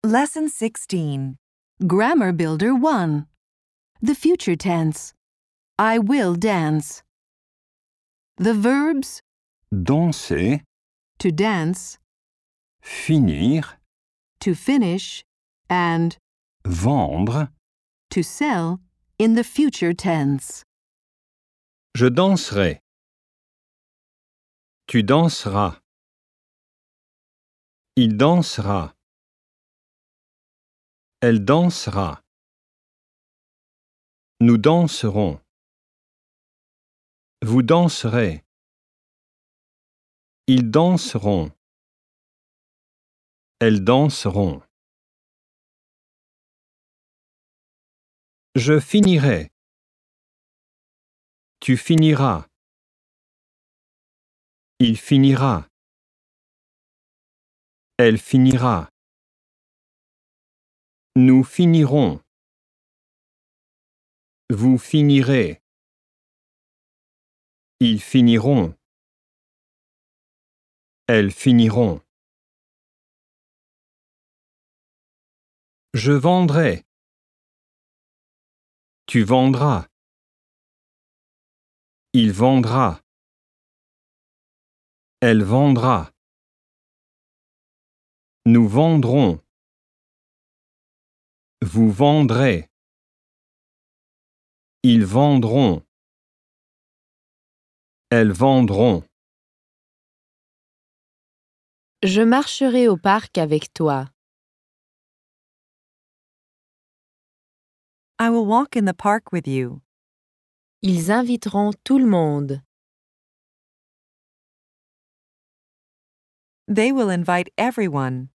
Lesson 16. Grammar Builder 1. The future tense. I will dance. The verbs danser, to dance, finir, to finish, and vendre. to sell in the future tense. Je danserai. Tu danseras. Il dansera. Elle dansera. Nous danserons. Vous danserez. Ils danseront. Elles danseront. Je finirai. Tu finiras. Il finira. Elle finira. Nous finirons. Vous finirez. Ils finiront. Elles finiront. Je vendrai. Tu vendras. Il vendra. Elle vendra. Nous vendrons. Vous vendrez. Ils vendront. Elles vendront. Je marcherai au parc avec toi. I will walk in the park with you. Ils inviteront tout le monde. They will invite everyone.